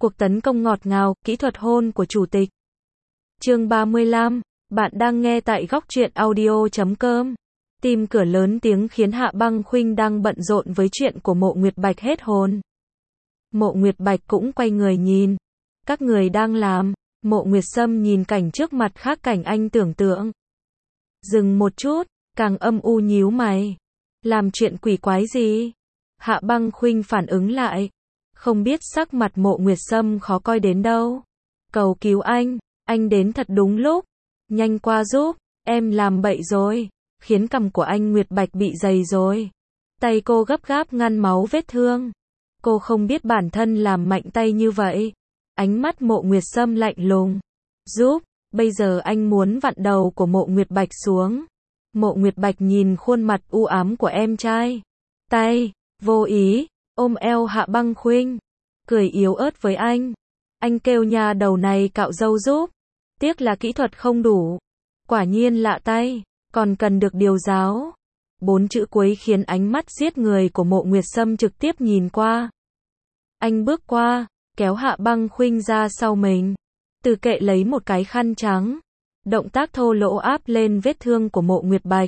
Cuộc tấn công ngọt ngào, kỹ thuật hôn của chủ tịch. Chương 35, bạn đang nghe tại góc truyện audio.com. Tim cửa lớn tiếng khiến Hạ Băng Khuynh đang bận rộn với chuyện của Mộ Nguyệt Bạch hết hồn. Mộ Nguyệt Bạch cũng quay người nhìn. Các người đang làm. Mộ Nguyệt Sâm nhìn cảnh trước mặt khác cảnh anh tưởng tượng. Dừng một chút, càng âm u nhíu mày. Làm chuyện quỷ quái gì? Hạ Băng Khuynh phản ứng lại. Không biết sắc mặt Mộ Nguyệt Sâm khó coi đến đâu. Cầu cứu anh đến thật đúng lúc. Nhanh qua giúp, em làm bậy rồi. Khiến cằm của anh Nguyệt Bạch bị dày rồi. Tay cô gấp gáp ngăn máu vết thương. Cô không biết bản thân làm mạnh tay như vậy. Ánh mắt Mộ Nguyệt Sâm lạnh lùng. Giúp, bây giờ anh muốn vặn đầu của Mộ Nguyệt Bạch xuống. Mộ Nguyệt Bạch nhìn khuôn mặt u ám của em trai. Tay, vô ý, ôm eo Hạ Băng Khuynh. Cười yếu ớt với anh. Anh kêu nhà đầu này cạo râu giúp. Tiếc là kỹ thuật không đủ. Quả nhiên lạ tay, còn cần được điều giáo. 4 chữ cuối khiến ánh mắt giết người của Mộ Nguyệt Sâm trực tiếp nhìn qua. Anh bước qua, kéo Hạ Băng Khuynh ra sau mình. Từ kệ lấy một cái khăn trắng. Động tác thô lỗ áp lên vết thương của Mộ Nguyệt Bạch.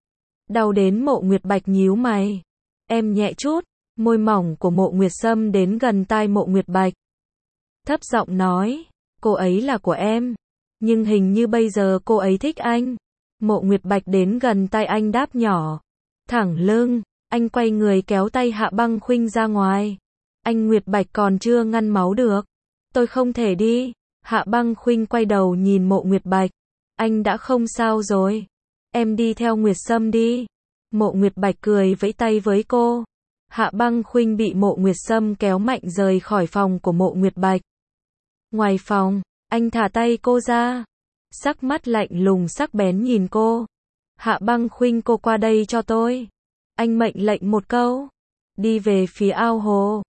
Đau đến Mộ Nguyệt Bạch nhíu mày. Em nhẹ chút. Môi mỏng của Mộ Nguyệt Sâm đến gần tai Mộ Nguyệt Bạch. Thấp giọng nói, cô ấy là của em. Nhưng hình như bây giờ cô ấy thích anh. Mộ Nguyệt Bạch đến gần tai anh đáp nhỏ. Thẳng lưng, anh quay người kéo tay Hạ Băng Khuynh ra ngoài. Anh Nguyệt Bạch còn chưa ngăn máu được. Tôi không thể đi. Hạ Băng Khuynh quay đầu nhìn Mộ Nguyệt Bạch. Anh đã không sao rồi. Em đi theo Nguyệt Sâm đi. Mộ Nguyệt Bạch cười vẫy tay với cô. Hạ Băng Khuynh bị Mộ Nguyệt Sâm kéo mạnh rời khỏi phòng của Mộ Nguyệt Bạch. Ngoài phòng, anh thả tay cô ra. Sắc mắt lạnh lùng sắc bén nhìn cô. Hạ Băng Khuynh, cô qua đây cho tôi. Anh mệnh lệnh một câu. Đi về phía ao hồ.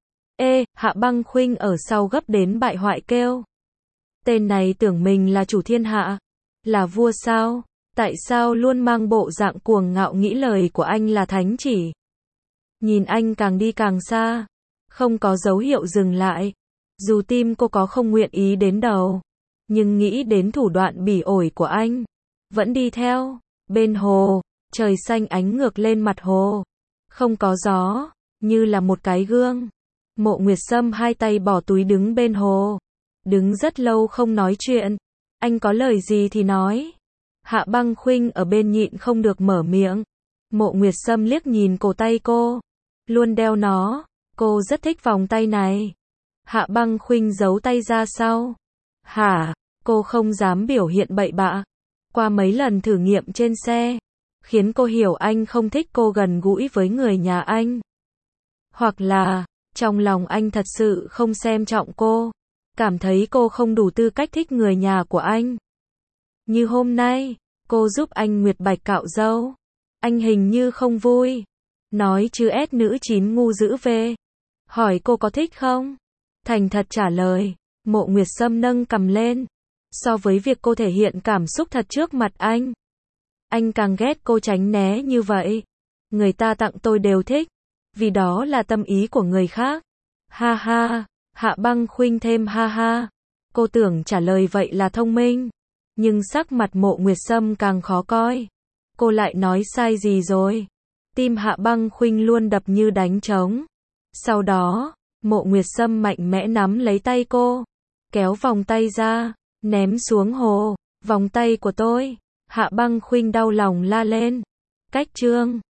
Hạ Băng Khuynh ở sau gấp đến bại hoại kêu. Tên này tưởng mình là chủ thiên hạ. Là vua sao? Tại sao luôn mang bộ dạng cuồng ngạo nghĩ lời của anh là thánh chỉ? Nhìn anh càng đi càng xa. Không có dấu hiệu dừng lại. Dù tim cô có không nguyện ý đến đầu. Nhưng nghĩ đến thủ đoạn bỉ ổi của anh. Vẫn đi theo. Bên hồ, trời xanh ánh ngược lên mặt hồ. Không có gió. Như là một cái gương. Mộ Nguyệt Sâm hai tay bỏ túi đứng bên hồ. Đứng rất lâu không nói chuyện. Anh có lời gì thì nói. Hạ Băng Khuynh ở bên nhịn không được mở miệng. Mộ Nguyệt Sâm liếc nhìn cổ tay cô. Luôn đeo nó. Cô rất thích vòng tay này. Hạ Băng Khuynh giấu tay ra sau. Hả? Cô không dám biểu hiện bậy bạ. Qua mấy lần thử nghiệm trên xe. Khiến cô hiểu anh không thích cô gần gũi với người nhà anh. Hoặc là, trong lòng anh thật sự không xem trọng cô. Cảm thấy cô không đủ tư cách thích người nhà của anh. Như hôm nay, cô giúp anh Nguyệt Bạch cạo râu. Anh hình như không vui. Nói chứ ét nữ 9 ngu dữ về. Hỏi cô có thích không? Thành thật trả lời. Mộ Nguyệt Sâm nâng cằm lên. So với việc cô thể hiện cảm xúc thật trước mặt anh càng ghét cô tránh né như vậy. Người ta tặng tôi đều thích. Vì đó là tâm ý của người khác. Ha ha. Hạ Băng Khuynh thêm ha ha. Cô tưởng trả lời vậy là thông minh. Nhưng sắc mặt Mộ Nguyệt Sâm càng khó coi. Cô lại nói sai gì rồi? Tim Hạ Băng Khuynh luôn đập như đánh trống. Sau đó, Mộ Nguyệt Sâm mạnh mẽ nắm lấy tay cô. Kéo vòng tay ra. Ném xuống hồ. Vòng tay của tôi. Hạ Băng Khuynh đau lòng la lên. Cách chương